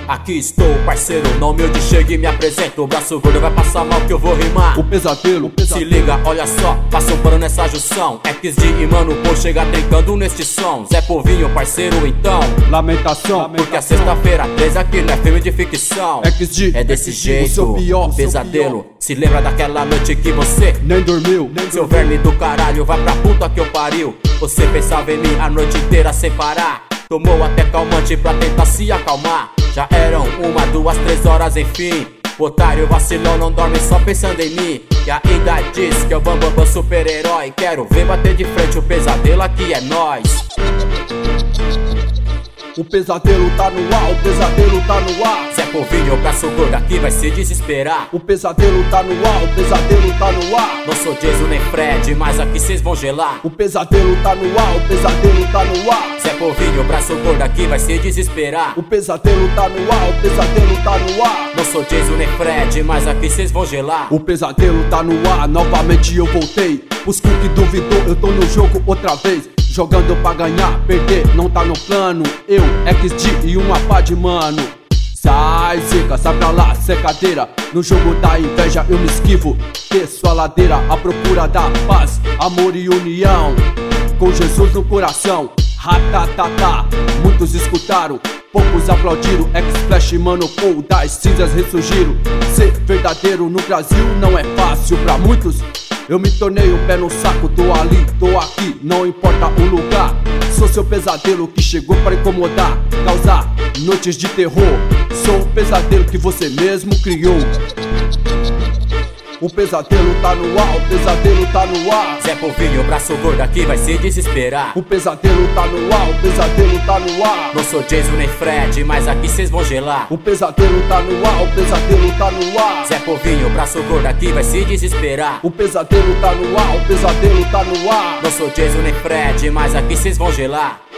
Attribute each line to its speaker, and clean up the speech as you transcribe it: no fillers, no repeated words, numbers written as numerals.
Speaker 1: Aqui estou, parceiro, não humilde, chega e me apresento. O braço gordo vai passar mal que eu vou rimar.
Speaker 2: O pesadelo,
Speaker 1: se liga, olha só, passa um pano nessa junção. XD e Mano Pô chega trincando neste som. Zé Povinho, parceiro, então
Speaker 2: lamentação,
Speaker 1: porque a sexta-feira 13 aqui não é filme de ficção.
Speaker 2: XD,
Speaker 1: é desse jeito,
Speaker 2: o seu pior,
Speaker 1: pesadelo. Se lembra daquela noite que você
Speaker 2: nem dormiu,
Speaker 1: seu verme do caralho, vai pra puta que eu pariu. Você pensava em mim a noite inteira sem parar. Tomou até calmante pra tentar se acalmar. Já eram 1, 2, 3 horas, enfim. Otário, vacilão, não dorme só pensando em mim. E ainda diz que é o Bambambam super-herói. Quero ver bater de frente, o pesadelo aqui é nós.
Speaker 2: O pesadelo tá no ar, o pesadelo tá no ar.
Speaker 1: Zé Povinho, braço gordo aqui vai se desesperar.
Speaker 2: O pesadelo tá no ar, o pesadelo tá no ar.
Speaker 1: Não sou Jason nem Fred, mas aqui cês vão gelar.
Speaker 2: O pesadelo tá no ar, o pesadelo tá no ar.
Speaker 1: Zé Povinho, braço gordo aqui vai se desesperar.
Speaker 2: O pesadelo tá no ar, o pesadelo tá no ar.
Speaker 1: Não sou Jason nem Fred, mas aqui cês vão gelar.
Speaker 2: O pesadelo tá no ar, novamente eu voltei. Os que duvidou, eu tô no jogo outra vez. Jogando pra ganhar, perder não tá no plano. Eu, XD e uma pá de mano. Sai zica, sai pra lá, secadeira. No jogo da inveja eu me esquivo. Desço a ladeira à procura da paz, amor e união. Com Jesus no coração, ratatatá. Muitos escutaram, poucos aplaudiram. X-Flash, Mano Pô, das cinzas ressurgiram. Ser verdadeiro no Brasil não é fácil pra muitos. Eu me tornei um pé no saco, tô ali, tô aqui, não importa o lugar. Sou seu pesadelo que chegou pra incomodar, causar noites de terror. Sou o pesadelo que você mesmo criou. O pesadelo tá no ar, o pesadelo tá no ar.
Speaker 1: Zé Povinho, braço gordo aqui vai se desesperar.
Speaker 2: O pesadelo tá no ar, o pesadelo tá no ar.
Speaker 1: Não sou Jason nem Fred, mas aqui cês vão gelar.
Speaker 2: O pesadelo tá no ar, o pesadelo tá no ar.
Speaker 1: Zé Povinho, braço gordo aqui vai se desesperar.
Speaker 2: O pesadelo tá no ar, o pesadelo tá no ar.
Speaker 1: Não sou Jason nem Fred, mas aqui cês vão gelar.